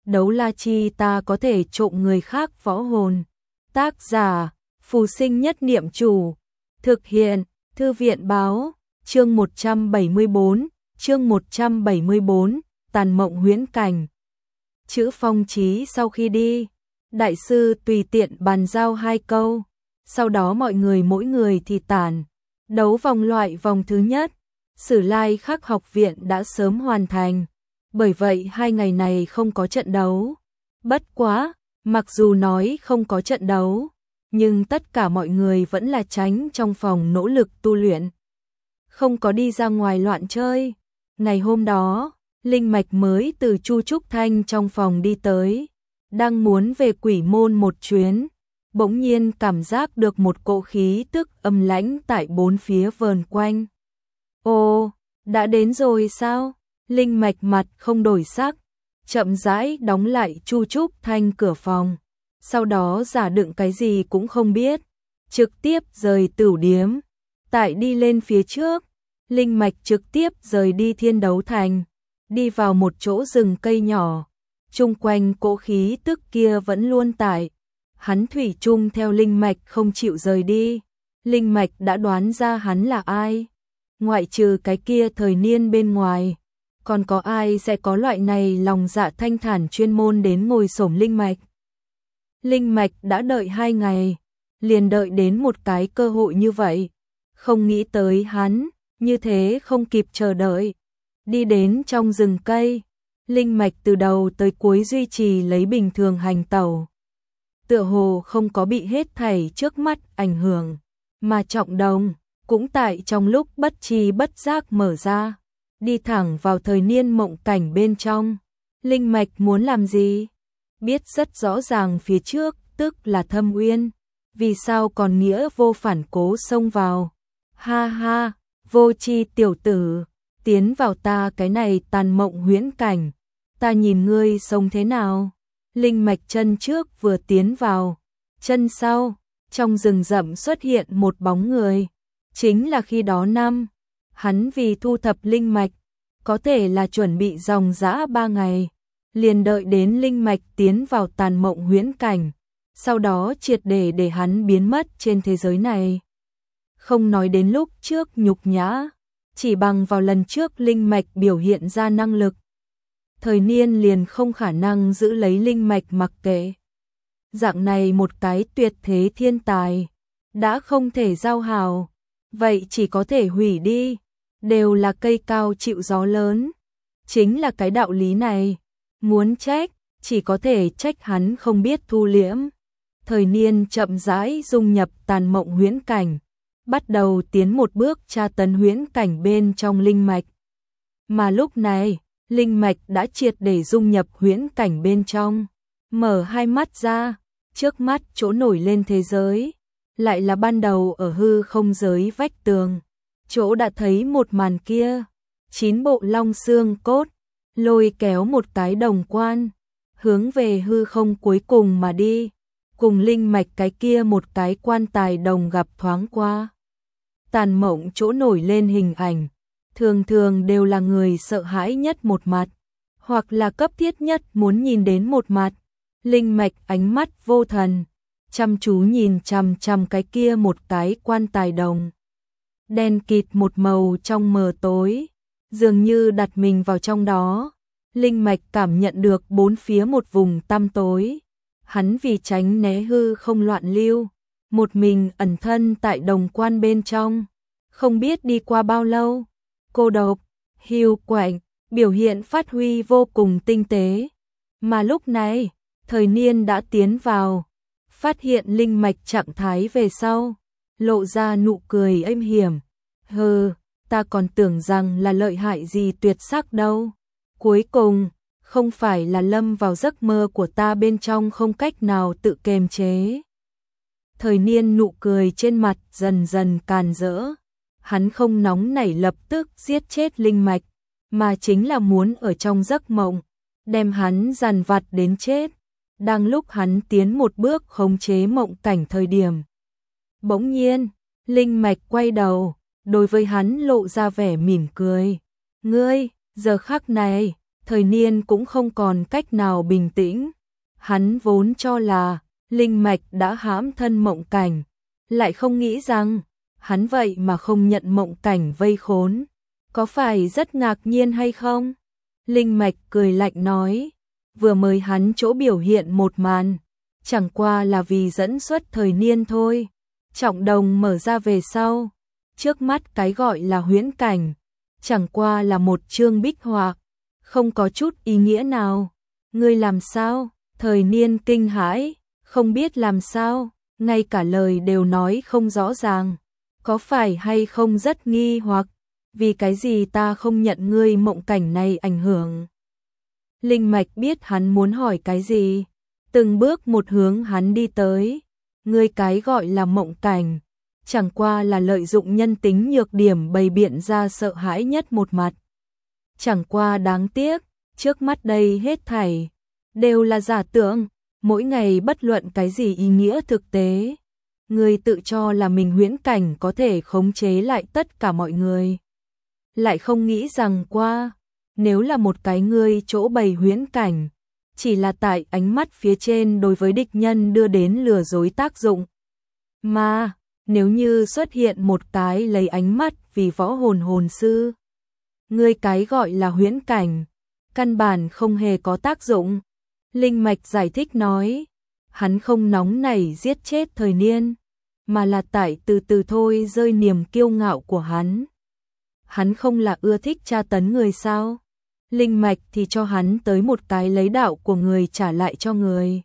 đấu la chi ta có thể trộm người khác võ hồn. Tác giả, Phù Sinh Nhất Niệm Chủ. Thực hiện, Thư viện Báo. Chương 174, chương 174, Tàn Mộng Huyễn Cảnh. Chữ Phong Chí sau khi đi, đại sư tùy tiện bàn giao 2 câu, sau đó mọi người mỗi người thì tản. Đấu vòng loại vòng thứ nhất, Sử Lai Khắc học viện đã sớm hoàn thành, bởi vậy 2 ngày này không có trận đấu. Bất quá, mặc dù nói không có trận đấu, nhưng tất cả mọi người vẫn là tránh trong phòng nỗ lực tu luyện, không có đi ra ngoài loạn chơi. Ngày hôm đó, Linh Mạch mới từ Chu Trúc Thanh trong phòng đi tới, đang muốn về Quỷ Môn một chuyến, bỗng nhiên cảm giác được một cỗ khí tức âm lãnh tại bốn phía vờn quanh. Ồ, đã đến rồi sao? Linh Mạch mặt không đổi sắc, chậm rãi đóng lại Chu Trúc Thanh cửa phòng, sau đó giả đựng cái gì cũng không biết, trực tiếp rời tửu điếm. Tại đi lên phía trước, Linh Mạch trực tiếp rời đi Thiên Đấu Thành, đi vào một chỗ rừng cây nhỏ, chung quanh cỗ khí tức kia vẫn luôn tại. Hắn thủy chung theo Linh Mạch không chịu rời đi. Linh Mạch đã đoán ra hắn là ai. Ngoại trừ cái kia Thời Niên bên ngoài, còn có ai sẽ có loại này lòng dạ thanh thản chuyên môn đến ngồi xổm Linh Mạch. Linh Mạch đã đợi 2 ngày, liền đợi đến một cái cơ hội như vậy. Không nghĩ tới hắn, như thế không kịp chờ đợi. Đi đến trong rừng cây, Linh Mạch từ đầu tới cuối duy trì lấy bình thường hành tẩu. Tựa hồ không có bị hết thảy trước mắt ảnh hưởng, mà trọng đồng cũng tại trong lúc bất tri bất giác mở ra, đi thẳng vào Thời Niên mộng cảnh bên trong. Linh Mạch muốn làm gì? Biết rất rõ ràng phía trước, tức là Thâm Uyên, vì sao còn nghĩa vô phản cố xông vào. Ha ha, vô tri tiểu tử, tiến vào ta cái này tàn mộng huyễn cảnh, ta nhìn ngươi sống thế nào. Linh Mạch chân trước vừa tiến vào, chân sau, trong rừng rậm xuất hiện một bóng người, chính là khi đó hắn vì thu thập Linh Mạch, có thể là chuẩn bị dòng dã 3 ngày, liền đợi đến Linh Mạch tiến vào tàn mộng huyễn cảnh, sau đó triệt để hắn biến mất trên thế giới này. Không nói đến lúc trước nhục nhã, chỉ bằng vào lần trước Linh Mạch biểu hiện ra năng lực, Thời Niên liền không khả năng giữ lấy Linh Mạch mặc kệ. Dạng này một cái tuyệt thế thiên tài, đã không thể giao hảo, vậy chỉ có thể hủy đi, đều là cây cao chịu gió lớn. Chính là cái đạo lý này, muốn trách, chỉ có thể trách hắn không biết thu liễm. Thời Niên chậm rãi dung nhập tàn mộng huyễn cảnh, bắt đầu tiến một bước tra tấn huyễn cảnh bên trong Linh Mạch. Mà lúc này, Linh Mạch đã triệt để dung nhập huyễn cảnh bên trong, mở hai mắt ra, trước mắt chỗ nổi lên thế giới, lại là ban đầu ở hư không giới vách tường, chỗ đã thấy một màn kia, 9 bộ long xương cốt, lôi kéo một cái đồng quan, hướng về hư không cuối cùng mà đi, cùng Linh Mạch cái kia một cái quan tài đồng gặp thoáng qua. Tàn mộng chỗ nổi lên hình ảnh, thường thường đều là người sợ hãi nhất một mặt, hoặc là cấp thiết nhất muốn nhìn đến một mặt. Linh Mạch ánh mắt vô thần, chăm chú nhìn chằm chằm cái kia một cái quan tài đồng. Đen kịt một màu trong mờ tối, dường như đặt mình vào trong đó. Linh Mạch cảm nhận được bốn phía một vùng tăm tối. Hắn vì tránh né hư không loạn lưu, một mình ẩn thân tại đồng quan bên trong. Không biết đi qua bao lâu, cô độc, hiu quạnh, biểu hiện phát huy vô cùng tinh tế. Mà lúc này, Thời Niên đã tiến vào, phát hiện Linh Mạch trạng thái về sau, lộ ra nụ cười êm hiểm. Hừ, ta còn tưởng rằng là lợi hại gì tuyệt sắc đâu. Cuối cùng, không phải là lâm vào giấc mơ của ta bên trong không cách nào tự kiềm chế. Thời Niên nụ cười trên mặt dần dần càn rỡ. Hắn không nóng nảy lập tức giết chết Linh Mạch, mà chính là muốn ở trong giấc mộng, đem hắn dằn vặt đến chết. Đang lúc hắn tiến một bước khống chế mộng cảnh thời điểm, bỗng nhiên, Linh Mạch quay đầu, đối với hắn lộ ra vẻ mỉm cười. Ngươi, giờ khắc này, Thời Niên cũng không còn cách nào bình tĩnh. Hắn vốn cho là linh mạch đã hãm thân Mộng Cảnh, lại không nghĩ rằng hắn vậy mà không nhận Mộng Cảnh vây khốn. Có phải rất ngạc nhiên hay không? Linh mạch cười lạnh nói, vừa mới hắn chỗ biểu hiện một màn, chẳng qua là vì dẫn xuất Thời Niên thôi. Trọng đồng mở ra về sau, trước mắt cái gọi là huyễn cảnh, chẳng qua là một chương bích họa, không có chút ý nghĩa nào. Ngươi làm sao? Thời Niên kinh hãi, không biết làm sao, ngay cả lời đều nói không rõ ràng. Có phải hay không rất nghi hoặc, vì cái gì ta không nhận ngươi Mộng Cảnh này ảnh hưởng? Linh mạch biết hắn muốn hỏi cái gì, từng bước một hướng hắn đi tới. Ngươi cái gọi là Mộng Cảnh, chẳng qua là lợi dụng nhân tính nhược điểm bày biện ra sợ hãi nhất một mặt. Chẳng qua đáng tiếc, trước mắt đây hết thảy đều là giả tưởng, mỗi ngày bất luận cái gì ý nghĩa thực tế. Ngươi tự cho là mình huyễn cảnh có thể khống chế lại tất cả mọi người, lại không nghĩ rằng qua, nếu là một cái ngươi chỗ bày huyễn cảnh, chỉ là tại ánh mắt phía trên đối với địch nhân đưa đến lừa dối tác dụng. Mà, nếu như xuất hiện một cái lấy ánh mắt vì võ hồn sư, ngươi cái gọi là huyễn cảnh, căn bản không hề có tác dụng. Linh mạch giải thích nói, hắn không nóng nảy giết chết Thời Niên, mà là tại từ từ thôi rơi niềm kiêu ngạo của hắn. Hắn không là ưa thích tra tấn người sao? Linh mạch thì cho hắn tới một cái lấy đạo của người trả lại cho người.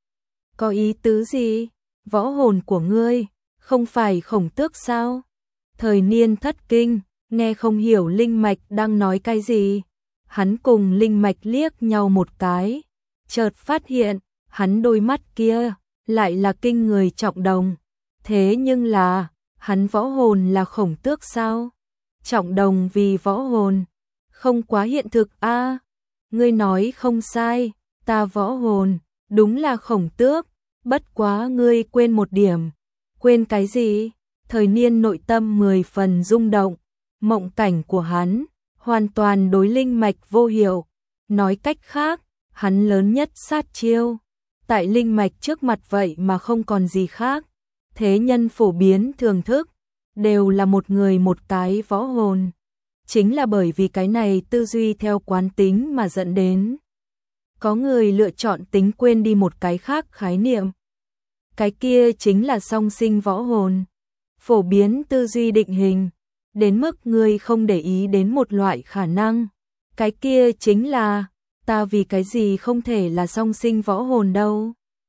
Có ý tứ gì? Võ hồn của ngươi, không phải Khổng Tước sao? Thời Niên thất kinh, nghe không hiểu linh mạch đang nói cái gì. Hắn cùng linh mạch liếc nhau một cái, chợt phát hiện, hắn đôi mắt kia lại là kinh người Trọng Đồng. Thế nhưng là, hắn võ hồn là Khổng Tước sao? Trọng Đồng vì võ hồn, không quá hiện thực a. Ngươi nói không sai, ta võ hồn, đúng là Khổng Tước, bất quá ngươi quên một điểm. Quên cái gì? Thời Niên nội tâm 10 phần rung động, Mộng Cảnh của hắn hoàn toàn đối linh mạch vô hiệu. Nói cách khác, hắn lớn nhất sát chiêu, tại linh mạch trước mặt vậy mà không còn gì khác. Thế nhân phổ biến thưởng thức, đều là một người một cái võ hồn. Chính là bởi vì cái này tư duy theo quán tính mà dẫn đến. Có người lựa chọn tính quên đi một cái khác khái niệm. Cái kia chính là song sinh võ hồn. Phổ biến tư duy định hình, đến mức người không để ý đến một loại khả năng. Cái kia chính là, ta vì cái gì không thể là song sinh võ hồn đâu.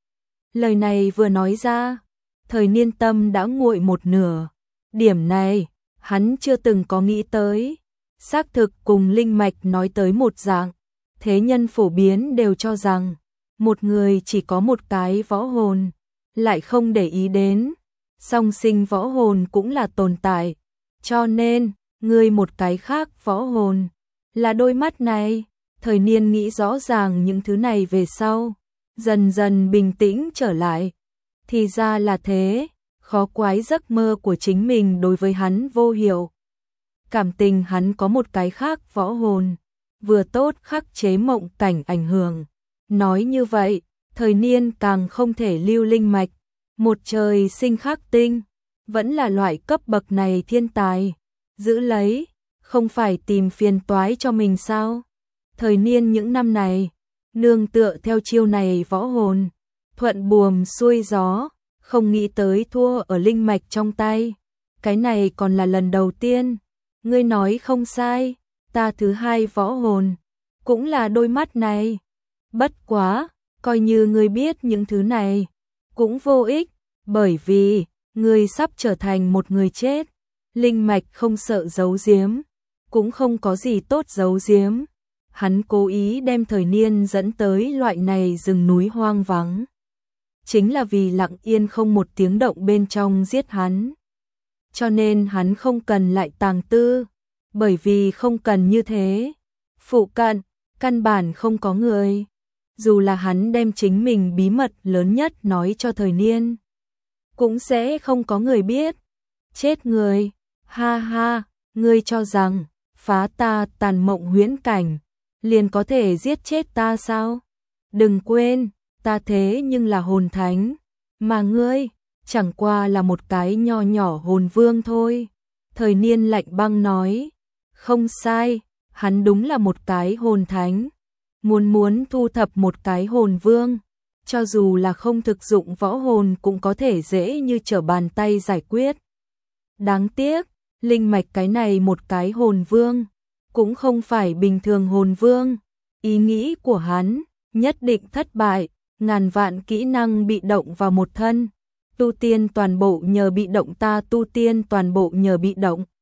Lời này vừa nói ra, Thời Niên tâm đã nguội một nửa. Điểm này, hắn chưa từng có nghĩ tới. Xác thực cùng linh mạch nói tới một dạng, thế nhân phổ biến đều cho rằng, một người chỉ có một cái võ hồn, lại không để ý đến, song sinh võ hồn cũng là tồn tại. Cho nên, người một cái khác võ hồn, là đôi mắt này. Thời Niên nghĩ rõ ràng những thứ này về sau, dần dần bình tĩnh trở lại. Thì ra là thế, khó quái giấc mơ của chính mình đối với hắn vô hiệu. Cảm tình hắn có một cái khác võ hồn, vừa tốt khắc chế Mộng Cảnh ảnh hưởng. Nói như vậy, Thời Niên càng không thể lưu linh mạch. Một trời sinh khắc tinh, vẫn là loại cấp bậc này thiên tài. Giữ lấy, không phải tìm phiền toái cho mình sao? Thời Niên những năm này, nương tựa theo chiêu này võ hồn, thuận buồm xuôi gió, không nghĩ tới thua ở linh mạch trong tay. Cái này còn là lần đầu tiên. Ngươi nói không sai, ta thứ hai võ hồn, cũng là đôi mắt này. Bất quá, coi như ngươi biết những thứ này, cũng vô ích, bởi vì, ngươi sắp trở thành một người chết. Linh mạch không sợ giấu giếm, cũng không có gì tốt giấu giếm. Hắn cố ý đem Thời Niên dẫn tới loại này rừng núi hoang vắng, chính là vì lặng yên không một tiếng động bên trong giết hắn. Cho nên hắn không cần lại tàng tư, bởi vì không cần như thế. Phụ cận, căn bản không có người. Dù là hắn đem chính mình bí mật lớn nhất nói cho Thời Niên, cũng sẽ không có người biết. Chết người, ha ha, ngươi cho rằng, phá ta tàn mộng huyễn cảnh, liền có thể giết chết ta sao? Đừng quên, ta thế nhưng là hồn thánh, mà ngươi chẳng qua là một cái nho nhỏ hồn vương thôi. Thời Niên lạnh băng nói, không sai, hắn đúng là một cái hồn thánh. Muốn thu thập một cái hồn vương, cho dù là không thực dụng võ hồn cũng có thể dễ như trở bàn tay giải quyết. Đáng tiếc, linh mạch cái này một cái hồn vương, cũng không phải bình thường hồn vương. Ý nghĩ của hắn nhất định thất bại, ngàn vạn kỹ năng bị động vào một thân. Tu tiên toàn bộ nhờ bị động, ta tu tiên toàn bộ nhờ bị động.